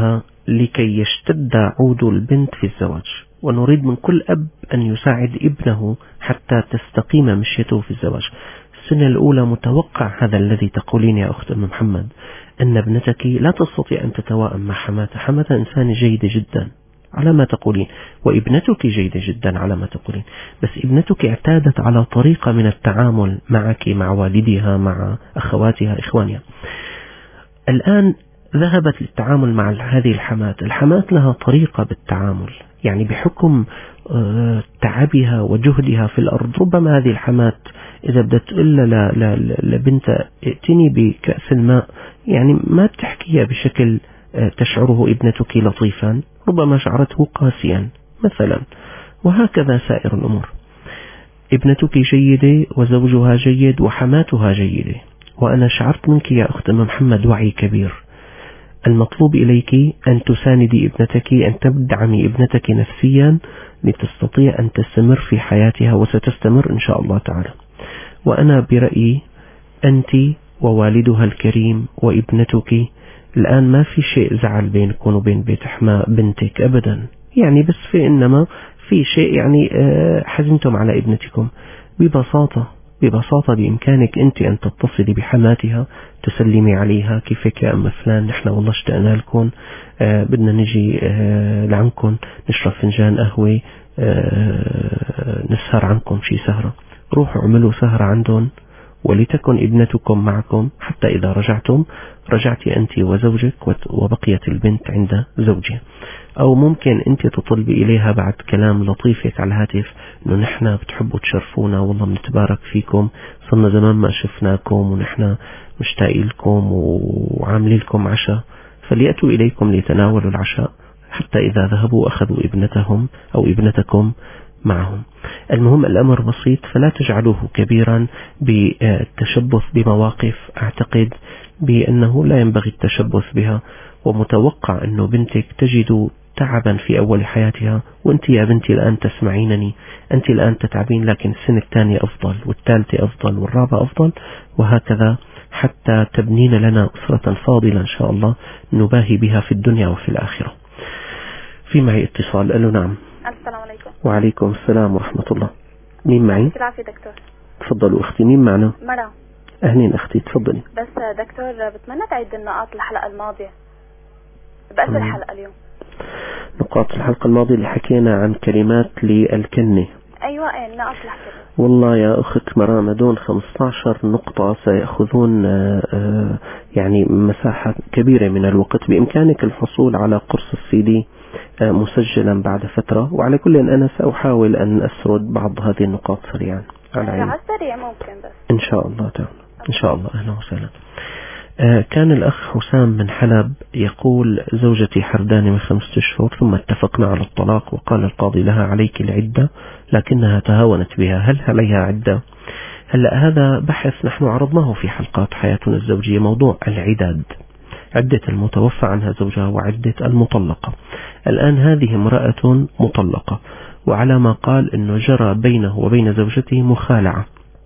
[SPEAKER 3] لكي يشتد عود البنت في الزواج، ونريد من كل أب أن يساعد ابنه حتى تستقيم مشيته في الزواج. السنة الأولى متوقع هذا الذي تقولين يا أخت أم محمد، أن ابنتك لا تستطيع أن تتوائم مع حماتها. حماتها إنسانة جيدة جدا على ما تقولين، وابنتك جيدة جدا على ما تقولين، بس ابنتك اعتادت على طريقة من التعامل معك، مع والدها، مع أخواتها، إخوانها. الآن ذهبت للتعامل مع هذه الحمات لها طريقة بالتعامل، يعني بحكم تعبها وجهدها في الأرض. ربما هذه الحمات إذا بدأت تقول لبنت ائتني بكأس الماء، يعني ما بتحكيها بشكل تشعره ابنتك لطيفا، ربما شعرته قاسيا مثلا، وهكذا سائر الأمور. ابنتك جيدة وزوجها جيد وحماتها جيدة، وأنا شعرت منك يا أخت محمد وعي كبير. المطلوب إليك أن تساندي ابنتك، أن تدعمي ابنتك نفسيا لتستطيع أن تستمر في حياتها، وستستمر إن شاء الله تعالى. وأنا برأيي أنت ووالدها الكريم وابنتك الآن ما في شيء زعل بينكم وبين بيت بنتك أبدا، يعني بس إنما في شيء يعني حزنتم على ابنتكم. ببساطة بإمكانك أنت أن تتصلي بحماتها، تسلمي عليها، كيفك يا أم فلان، نحن والله اشتقنا لكم، بدنا نجي لعنكم نشرب فنجان قهوة، نسهر عنكم شي سهرة. روحوا اعملوا سهرة عندهم، ولتكن ابنتكم معكم حتى إذا رجعت أنت وزوجك وبقيت البنت عند زوجها. أو ممكن أنت تطلبي إليها بعد كلام لطيفك على الهاتف إنه نحن بتحبوا تشرفونا، والله بنتبارك فيكم، صرنا زمان ما شفناكم ونحن مشتاقين لكم وعاملين لكم عشاء، فليأتوا إليكم ليتناولوا العشاء، حتى إذا ذهبوا أخذوا ابنتهم أو ابنتكم معهم. المهم الأمر بسيط، فلا تجعلوه كبيرا بالتشبث بمواقف أعتقد بأنه لا ينبغي التشبث بها. ومتوقع أنه بنتك تجد تعبا في أول حياتها، وأنت يا بنتي الآن تسمعينني، أنت الآن تتعبين، لكن السنة الثانية أفضل والثالثة أفضل والرابعة أفضل، وهكذا حتى تبنين لنا أسرة فاضلة إن شاء الله نباهي بها في الدنيا وفي الآخرة. في معي اتصال. ألو نعم.
[SPEAKER 4] السلام عليكم.
[SPEAKER 3] وعليكم السلام ورحمة الله. مين معي؟
[SPEAKER 4] العافية دكتور.
[SPEAKER 3] تفضلوا أختي. مين معنا؟
[SPEAKER 4] مرام.
[SPEAKER 3] أهلين أختي تفضلي.
[SPEAKER 4] بس دكتور بتمنى تعيد النقاط الحلقة الماضية بقلب الحلقة اليوم.
[SPEAKER 3] نقاط الحلقة الماضية اللي حكينا عن كلمات للكنة.
[SPEAKER 4] أيوة النقاط اللي حكينا. والله
[SPEAKER 3] يا أخت مرام دون 15 نقطة سيأخذون يعني مساحة كبيرة من الوقت. بإمكانك الحصول على قرص الCD مسجلا بعد فترة، وعلى كل أنا سأحاول أن أسرد بعض هذه النقاط سريعا على
[SPEAKER 4] السريع ممكن بس
[SPEAKER 3] إن شاء الله تعالى. إن شاء الله. أهلا وسهلا. كان الأخ حسام من حلب يقول زوجتي حرداني من 5 أشهر، ثم اتفقنا على الطلاق، وقال القاضي لها عليك العدة لكنها تهاونت بها، هل عليها عدة؟ هلأ هذا بحث نحن عرضناه في حلقات حياتنا الزوجية، موضوع العداد، عدة المتوفى عنها زوجها وعدة المطلقة. الآن هذه امرأة مطلقة، وعلى ما قال أنه جرى بينه وبين زوجته مخالعة.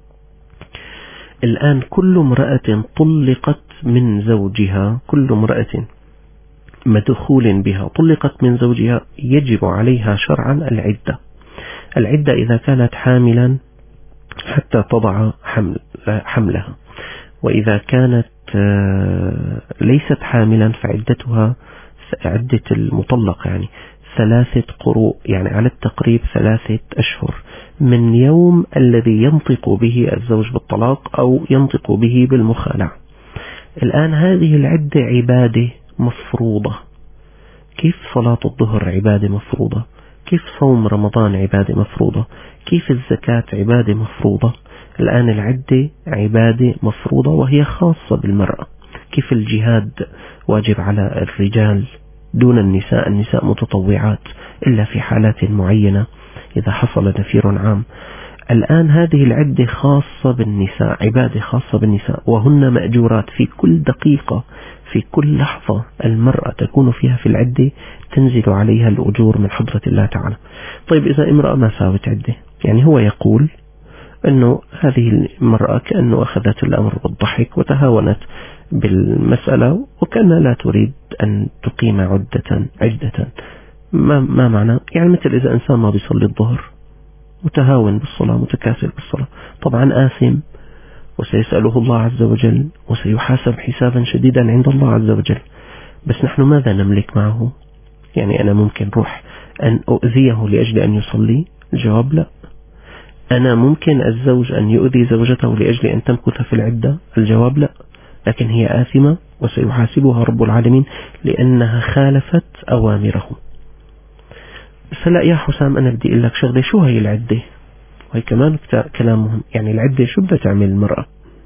[SPEAKER 3] الآن كل امرأة طلقت من زوجها، كل امرأة مدخول بها طلقت من زوجها يجب عليها شرعا العدة إذا كانت حاملا حتى تضع حملها، وإذا كانت ليست حاملا فعدتها عدة المطلق يعني 3 قروء، يعني على التقريب 3 أشهر من يوم الذي ينطق به الزوج بالطلاق أو ينطق به بالمخالعة. الآن هذه العدة عبادة مفروضة، كيف صلاة الظهر عبادة مفروضة، كيف صوم رمضان عبادة مفروضة، كيف الزكاة عبادة مفروضة. الآن العدة عبادة مفروضة وهي خاصة بالمرأة، كيف الجهاد واجب على الرجال دون النساء متطوعات إلا في حالات معينة إذا حصل نفير عام. الآن هذه العدة خاصة بالنساء، عبادة خاصة بالنساء، وهن مأجورات في كل دقيقة، في كل لحظة المرأة تكون فيها في العدة تنزل عليها الأجور من حضرة الله تعالى. طيب إذا امرأة ما ساوت عدة، يعني هو يقول أنه هذه المرأة كأنه أخذت الأمر بالضحك وتهاونت بالمسألة وكأنها لا تريد أن تقيم عدة. ما معنى؟ يعني مثل إذا إنسان ما بيصلي الظهر، متهاون بالصلاة، متكاسل بالصلاة، طبعا آثم وسيسأله الله عز وجل وسيحاسب حسابا شديدا عند الله عز وجل. بس نحن ماذا نملك معه؟ يعني أنا ممكن روح أن أؤذيه لأجل أن يصلي؟ الجواب لا. أنا ممكن الزوج أن يؤذي زوجته لأجل أن تمكث في العدة؟ الجواب لا. لكن هي آثمة وسيحاسبها رب العالمين لأنها خالفت أوامره. فلا يا حسام، أنا بدي أقول لك شغلة، شو هي العدة؟ وهي كمان كلام مهم. يعني العدة شو بدها تعمل المرأة؟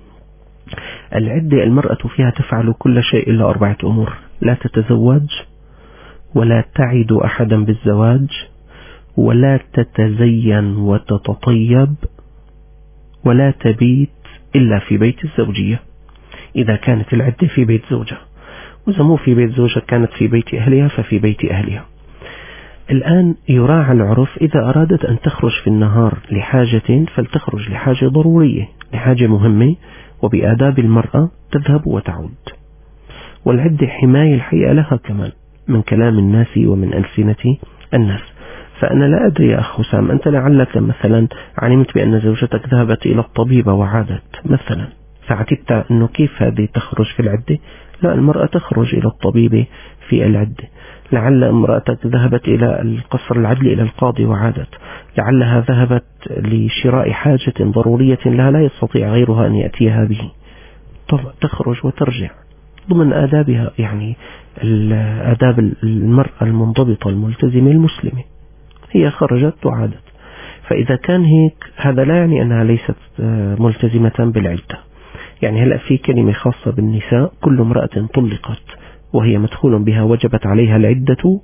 [SPEAKER 3] العدة المرأة فيها تفعل كل شيء إلا 4 أمور: لا تتزوج، ولا تعد أحدا بالزواج، ولا تتزين وتتطيب، ولا تبيت إلا في بيت الزوجية إذا كانت العدة في بيت زوجها، وإذا مو في بيت زوجها كانت في بيت أهلها ففي بيت أهلها. الآن يراعى العرف، إذا أرادت أن تخرج في النهار لحاجة فلتخرج لحاجة ضرورية، لحاجة مهمة، وبآداب المرأة تذهب وتعود. والعدة حماية الحقيقة لها كمان من كلام الناس ومن ألسنة الناس. فأنا لا أدري يا أخ حسام، أنت لعلك مثلا علمت بأن زوجتك ذهبت إلى الطبيب وعادت مثلا، فعتبت أنه كيف هذه تخرج في العدة؟ لا، المرأة تخرج إلى الطبيب في العدة. لعل امرأتك ذهبت إلى القصر العدلي إلى القاضي وعادت، لعلها ذهبت لشراء حاجة ضرورية لها لا يستطيع غيرها أن يأتيها به، تخرج وترجع ضمن آدابها، يعني آداب المرأة المنضبطة الملتزمة المسلمة، هي خرجت وعادت. فإذا كان هيك هذا لا يعني أنها ليست ملتزمة بالعدة. يعني هلأ في كلمة خاصة بالنساء: كل امرأة طلقت وهي مدخول بها وجبت عليها العدة.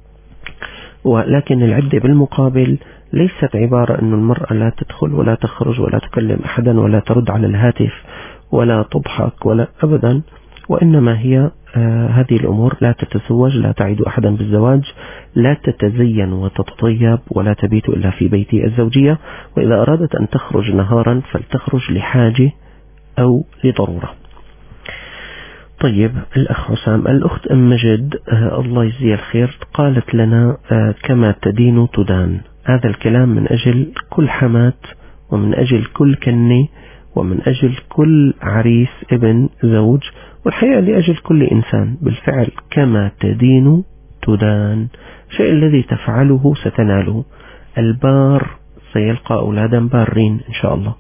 [SPEAKER 3] ولكن العدة بالمقابل ليست عبارة أن المرأة لا تدخل ولا تخرج ولا تكلم أحدا ولا ترد على الهاتف ولا تضحك ولا أبدا، وإنما هي هذه الأمور: لا تتزوج، لا تعد أحدا بالزواج، لا تتزين وتتطيب، ولا تبيت إلا في بيت الزوجية، وإذا أرادت أن تخرج نهارا فلتخرج لحاجة أو لضرورة. طيب الأخ حسام، الأخت أم مجد الله يجزيها الخير قالت لنا كما تدين تدان. هذا الكلام من أجل كل حمات، ومن أجل كل كني، ومن أجل كل عريس ابن زوج، والحقيقة لأجل كل إنسان بالفعل. كما تدين تدان، الشيء الذي تفعله ستناله. البار سيلقى أولادا بارين إن شاء الله،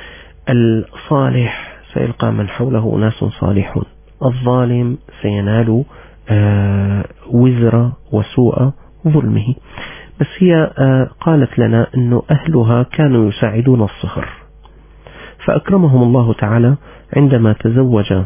[SPEAKER 3] الصالح سيلقى من حوله أناس صالحون، الظالم سينال وزر وسوء ظلمه. بس هي قالت لنا أنه أهلها كانوا يساعدون الصهر، فأكرمهم الله تعالى عندما تزوج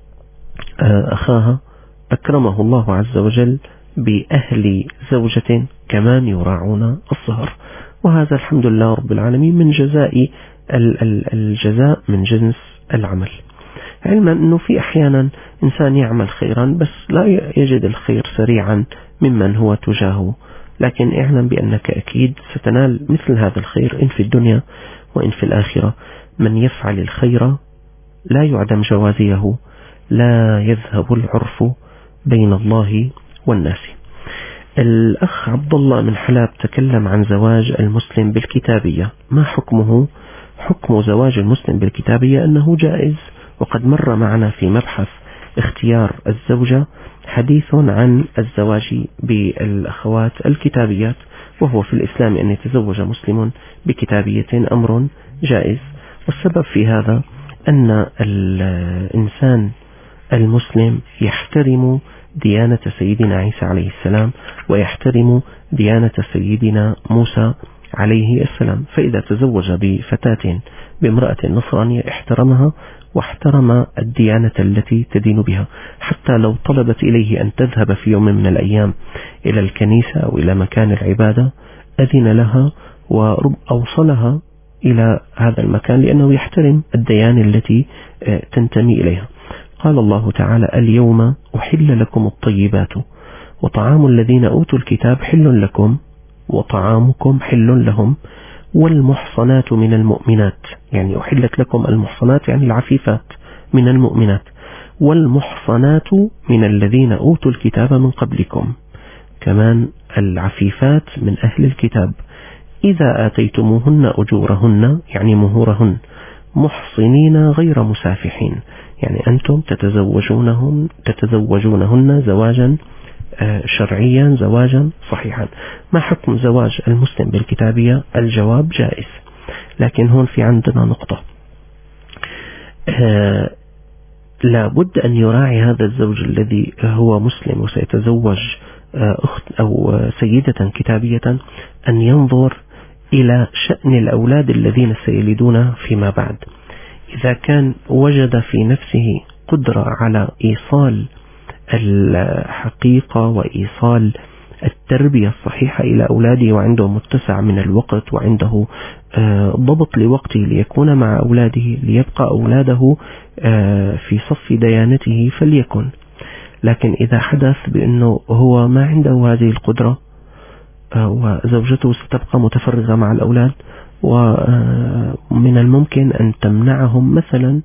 [SPEAKER 3] أخاها، أكرمه الله عز وجل بأهل زوجة كمان يراعون الصهر، وهذا الحمد لله رب العالمين من جزاء الجزاء من جنس العمل. علما أنه في أحيانا إنسان يعمل خيرا بس لا يجد الخير سريعا ممن هو تجاهه، لكن اعلم بأنك أكيد ستنال مثل هذا الخير إن في الدنيا وإن في الآخرة. من يفعل الخير لا يعدم جوازيه، لا يذهب العرف بين الله والناس. الأخ عبد الله من حلب تكلم عن زواج المسلم بالكتابية، ما حكمه؟ حكم زواج المسلم بالكتابية أنه جائز، وقد مر معنا في مبحث اختيار الزوجة حديث عن الزواج بالأخوات الكتابيات، وهو في الإسلام أن يتزوج مسلم بكتابية أمر جائز. والسبب في هذا أن الإنسان المسلم يحترم ديانة سيدنا عيسى عليه السلام ويحترم ديانة سيدنا موسى عليه السلام، فإذا تزوج بفتاة بامرأة نصرانية احترمها واحترم الديانة التي تدين بها، حتى لو طلبت إليه أن تذهب في يوم من الأيام إلى الكنيسة أو إلى مكان العبادة أذن لها وأوصلها إلى هذا المكان، لأنه يحترم الديانة التي تنتمي إليها. قال الله تعالى: اليوم أحل لكم الطيبات وطعام الذين أوتوا الكتاب حل لكم وطعامكم حل لهم والمحصنات من المؤمنات، يعني أحلت لكم المحصنات يعني العفيفات من المؤمنات، والمحصنات من الذين أوتوا الكتاب من قبلكم، كمان العفيفات من أهل الكتاب إذا آتيتموهن أجورهن يعني مهورهن محصنين غير مسافحين، يعني أنتم تتزوجونهن زواجا شرعيا زواجا صحيحا. ما حكم زواج المسلم بالكتابية؟ الجواب جائز، لكن هون في عندنا نقطة، لابد أن يراعي هذا الزوج الذي هو مسلم وسيتزوج أخت أو سيدة كتابية أن ينظر إلى شأن الأولاد الذين سيلدون فيما بعد. إذا كان وجد في نفسه قدرة على إيصال الحقيقة وإيصال التربية الصحيحة إلى أولاده، وعنده متسع من الوقت وعنده ضبط لوقته ليكون مع أولاده ليبقى أولاده في صف ديانته فليكن. لكن إذا حدث بأنه هو ما عنده هذه القدرة وزوجته ستبقى متفرغة مع الأولاد، ومن الممكن أن تمنعهم مثلا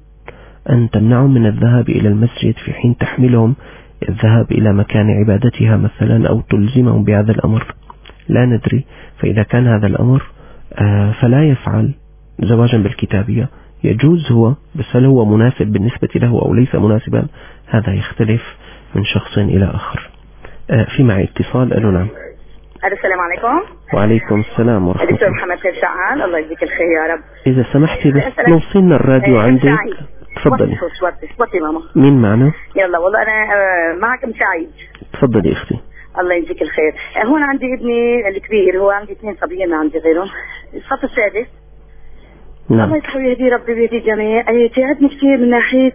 [SPEAKER 3] من الذهاب إلى المسجد في حين تحملهم الذهاب إلى مكان عبادتها مثلا، أو تلزمهم بهذا الأمر، لا ندري. فإذا كان هذا الأمر فلا يفعل زواجا بالكتابية، يجوز هو، بس هل هو مناسب بالنسبة له أو ليس مناسبا هذا يختلف من شخص إلى آخر. في معي اتصال. ألو نعم.
[SPEAKER 8] السلام عليكم.
[SPEAKER 3] وعليكم السلام ورحمة الله.
[SPEAKER 8] دكتور محمد خير شعال، الله يجزيك الخير يا رب.
[SPEAKER 3] إذا سمحتي بس نوصلنا الراديو عندك. تفضلي.
[SPEAKER 8] وطي ماما.
[SPEAKER 3] مين معنا؟
[SPEAKER 8] يلا والله أنا معك أم سعيد.
[SPEAKER 3] تفضلي أختي.
[SPEAKER 8] الله يجزيك الخير. هون عندي ابني الكبير، هو عندي 2 صبيين، ما عندي غيرهم، الصف السادس.
[SPEAKER 3] نعم.
[SPEAKER 8] الله يصحو يهدي ربي ويهدي الجميع. تعبني كثير من ناحية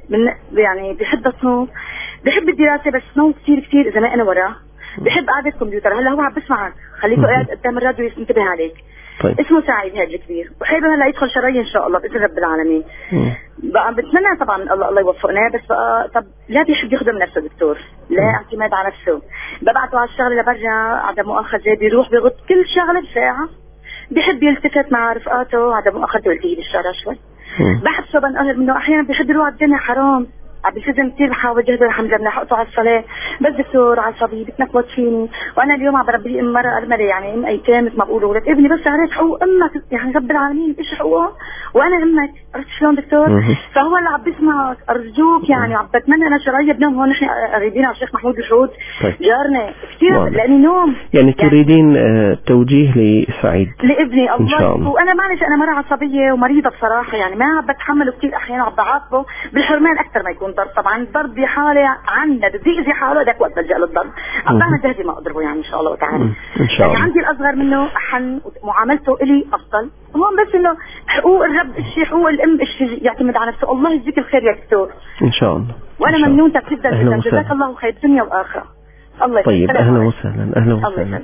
[SPEAKER 8] يعني بحب الصنوف، بحب الدراسة بس صنوف كثير إذا ما أنا وراه. بحب قعدة كمبيوتر. هلا هو عم بسمعك، خليته قاعد قدام الراديو ينتبه عليك.
[SPEAKER 3] طيب.
[SPEAKER 8] اسمه سعيد هذا الكبير، وحابب هلا يدخل شرعي ان شاء الله باذن رب العالمين. بقى بتمنى طبعا الله يوفقنا، بس بقى طب لا بيحب يخدم نفسه دكتور، لا اعتماد على نفسه. ببعته على الشغله لبرجع عدم مؤاخذه بيروح بيغط كل شغله بساعه، بيحب يلتفت مع رفقاته عدم مؤاخذه والتهي بالشارع شوي. بحسه بنقهر منه، احيانا بيحب يروح على الدنيا حرام، عم بيلتزم كثير، بحاول جهده الحمد لله حقته على الصلاه، بس دكتور عصبي بتنكبت فيني. وانا اليوم عم بربي ام مره ارمله، يعني ام ايتام مثل ما بقولوا، ولد ابني بس عرفت حقوق امك، يعني رب العالمين ايش حقوقها وانا امك، عرفت شلون دكتور؟ فهو اللي عم بيسمعك ارجوك، يعني عم بتمنى انا شرايه بنوم. هون نحن قريبين على الشيخ محمود الحوت جارنا كثير، لاني نوم
[SPEAKER 3] يعني تريدين توجيه لسعيد
[SPEAKER 8] لابني الله. وانا معلش انا مره عصبيه ومريضه بصراحه، يعني ما عم بتحمله كثير، احيانا عم بعاقبه بالحرمان اكثر ما يكون ضرب. طبعا الضرب بحاله عند بيأذي حاله، ذاك وقت بلجأ للضرب. أعطانا جهدي ما أضربه يعني إن شاء الله تعالى.
[SPEAKER 3] إن شاء الله.
[SPEAKER 8] يعني عندي الأصغر منه أحن، معاملته إلي أفضل. هون بس إنه حقوق الرب الشيء، حقوق الأم الشيء يعتمد على نفسه. الله يجزيك الخير يا دكتور.
[SPEAKER 3] إن شاء الله.
[SPEAKER 8] وأنا ممنونتك جدا، جزاك الله خير دنيا وآخرة. الله يسلمك.
[SPEAKER 3] طيب أهلا وسهلا. أهلا وسهلا.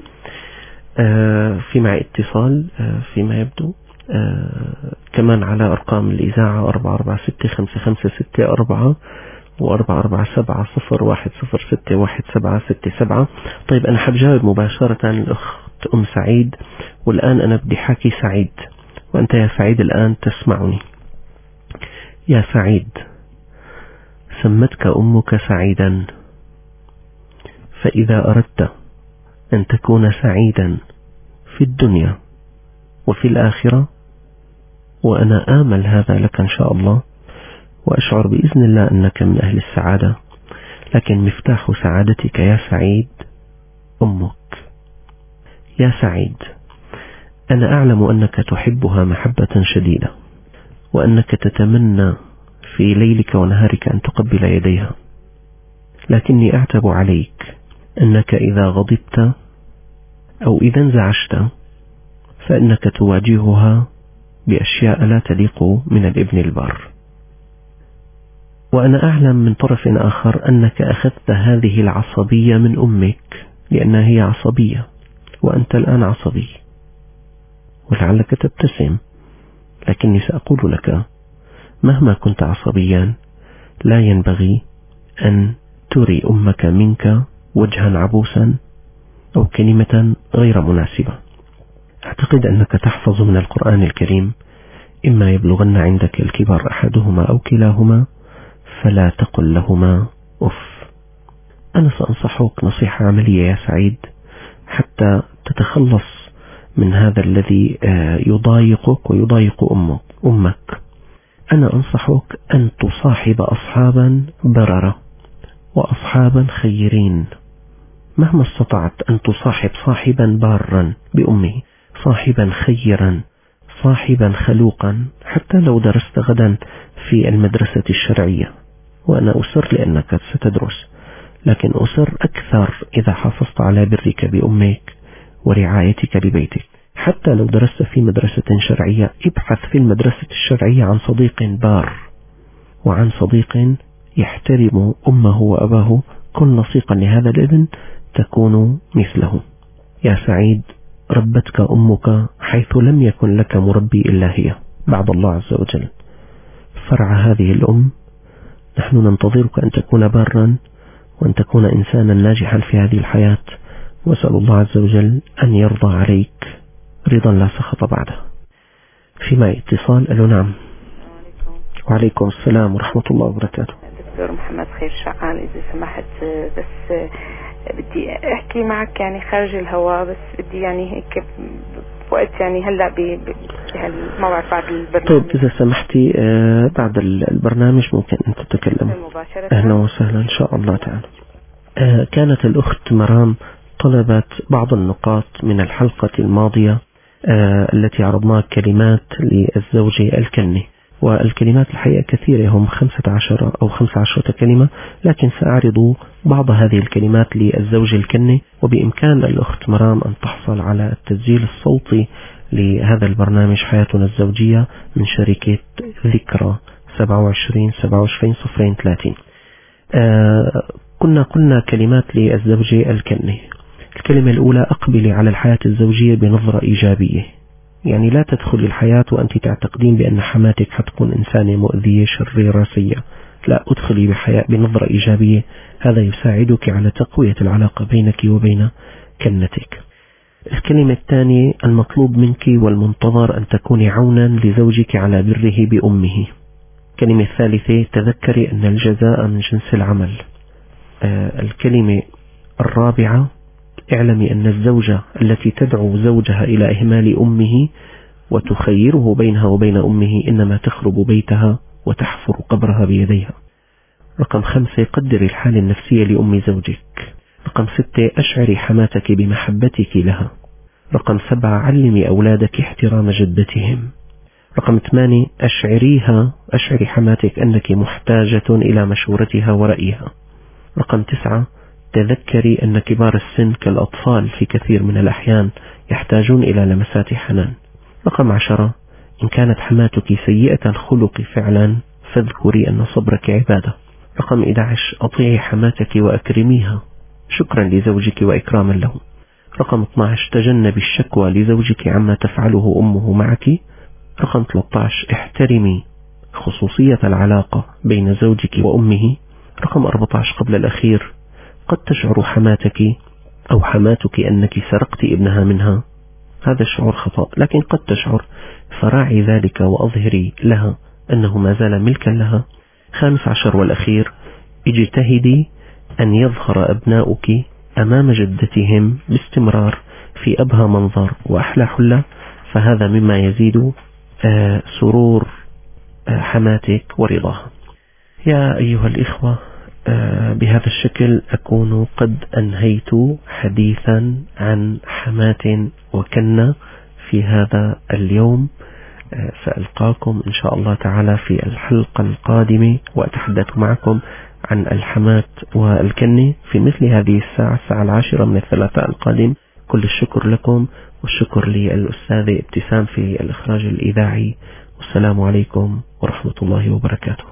[SPEAKER 3] في معي اتصال فيما يبدو كمان على أرقام الإذاعة 4465564 و44701061767. طيب أنا حبجاوب مباشرة الأخت أم سعيد، والآن أنا بدي حكي سعيد، وأنت يا سعيد الآن تسمعني. يا سعيد، سمتك أمك سعيدا، فإذا أردت أن تكون سعيدا في الدنيا وفي الآخرة، وأنا آمل هذا لك إن شاء الله، وأشعر بإذن الله أنك من أهل السعادة، لكن مفتاح سعادتك يا سعيد أمك. يا سعيد، أنا أعلم أنك تحبها محبة شديدة، وأنك تتمنى في ليلك ونهارك أن تقبل يديها، لكني أعتب عليك أنك إذا غضبت أو إذا انزعجت فإنك تواجهها بأشياء لا تليق من الابن البار. وأنا أعلم من طرف آخر أنك أخذت هذه العصبية من أمك لأنها هي عصبية، وأنت الآن عصبي، ولعلك تبتسم، لكني سأقول لك مهما كنت عصبيا لا ينبغي أن تري أمك منك وجها عبوسا أو كلمة غير مناسبة. أعتقد أنك تحفظ من القرآن الكريم: إما يبلغن عندك الكبر أحدهما أو كلاهما فلا تقل لهما أف. أنا سأنصحك نصيحة عملية يا سعيد حتى تتخلص من هذا الذي يضايقك ويضايق أمك. أنا أنصحك أن تصاحب أصحابا بررة وأصحابا خيرين. مهما استطعت أن تصاحب صاحبا بارا بأمه، صاحبا خيرا، صاحبا خلوقا، حتى لو درست غدا في المدرسة الشرعية، وأنا أسر لأنك ستدرس، لكن أسر أكثر إذا حافظت على برك بأمك ورعايتك لبيتك. حتى لو درست في مدرسة شرعية، ابحث في المدرسة الشرعية عن صديق بار وعن صديق يحترم أمه وأباه. كن لصيقا لهذا الابن تكون مثله. يا سعيد، ربتك أمك حيث لم يكن لك مربي إلا هي بعد الله عز وجل. فرع هذه الأم. نحن ننتظرك أن تكون بارا وأن تكون إنسانا ناجحا في هذه الحياة، وأسأل الله عز وجل أن يرضى عليك رضا لا سخط بعده. فيما اتصال. ألو نعم. وعليكم السلام ورحمة الله وبركاته.
[SPEAKER 9] دكتور محمد خير شعال، إذا سمحت بس بدي أحكي معك يعني خارج الهواء، بس بدي يعني هيك وقت يعني هلأ بهالموعد بعد البرنامج.
[SPEAKER 3] طيب إذا سمحتي بعد البرنامج ممكن أن تتكلم مباشرة. أهلا وسهلا إن شاء الله تعالى. كانت الأخت مرام طلبت بعض النقاط من الحلقة الماضية التي عرضناها كلمات للزوج الكني، والكلمات الحقيقة كثيرة، هم 15 أو 15 كلمة، لكن سأعرض بعض هذه الكلمات للزوج الكني، وبإمكان الأخت مرام أن تحصل على التسجيل الصوتي لهذا البرنامج حياتنا الزوجية من شركة ذكرى 27 كنا قلنا كلمات للزوج الكني. الكلمة الأولى: أقبلي على الحياة الزوجية بنظرة إيجابية. يعني لا تدخل الحياة وأنت تعتقدين بأن حماتك حتكون إنسانة مؤذية شريرة سيئة، لا، أدخلي بنظرة إيجابية. هذا يساعدك على تقوية العلاقة بينك وبين كنتك. الكلمة الثانية: المطلوب منك والمنتظر أن تكوني عونا لزوجك على بره بأمه. الكلمة الثالثة: تذكري أن الجزاء من جنس العمل. الكلمة الرابعة: اعلمي أن الزوجة التي تدعو زوجها إلى إهمال أمه وتخيره بينها وبين أمه إنما تخرب بيتها وتحفر قبرها بيديها. رقم 5: قدري الحالة النفسية لأم زوجك. رقم 6: أشعري حماتك بمحبتك لها. رقم 7: علمي أولادك احترام جدتهم. رقم 8: أشعري حماتك أنك محتاجة إلى مشورتها ورأيها. رقم 9: تذكري أن كبار السن كالأطفال في كثير من الأحيان يحتاجون إلى لمسات حنان. رقم 10: إن كانت حماتك سيئة الخلق فعلا فاذكري أن صبرك عبادة. رقم 11: أطيعي حماتك وأكرميها شكرا لزوجك وإكراما له. رقم 12: تجنبي الشكوى لزوجك عما تفعله أمه معك. رقم 13: احترمي خصوصية العلاقة بين زوجك وأمه. رقم 14 قبل الأخير: قد تشعر حماتك أو حماتك أنك سرقت ابنها منها. هذا الشعور خطأ، لكن قد تشعر، فراعي ذلك وأظهري لها أنه ما زال ملكا لها. 15 والأخير: اجتهدي أن يظهر أبناؤك أمام جدتهم باستمرار في أبهى منظر وأحلى حلة، فهذا مما يزيد سرور حماتك ورضاها. يا أيها الإخوة، بهذا الشكل أكون قد أنهيت حديثا عن حماة وكنة في هذا اليوم. سألقاكم إن شاء الله تعالى في الحلقة القادمة وأتحدث معكم عن الحماة والكنة في مثل هذه الساعة 10 من الثلاثاء القادم. كل الشكر لكم، والشكر للأستاذة ابتسام في الإخراج الإذاعي، والسلام عليكم ورحمة الله وبركاته.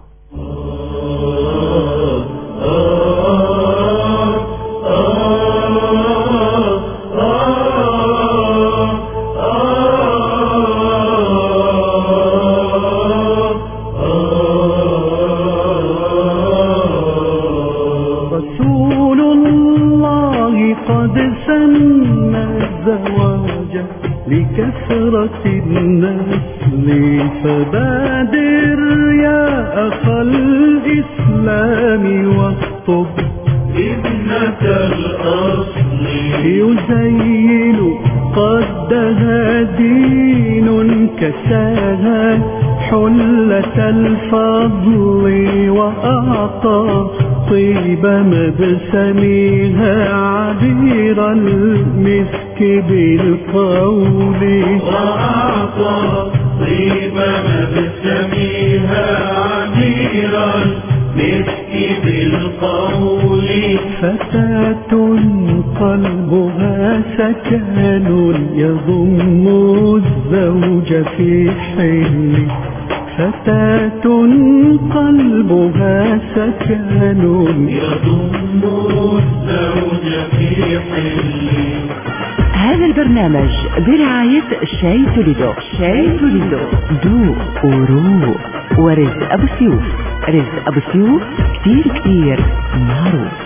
[SPEAKER 1] رسول الله قد سن الزواج لكثرة النسل، فبادر يا أخ الإسلام واخطب ابنة الأصل يزين قدها دين كساها حلة الفضل وأعطى طيب مبسمها عبير المسك بالقول وأعطى طيب مبسمها عبير المسك بالقول فتاة قلبها سكن يضم الزوج في حل فتاة قلبها سكن يضم الزوج في حل.
[SPEAKER 2] هذا البرنامج برعاية شاي توليدو. شاي توليدو ذوق وروق. ورزق أبو سيوف. رزق أبو سيوف كتير معروف.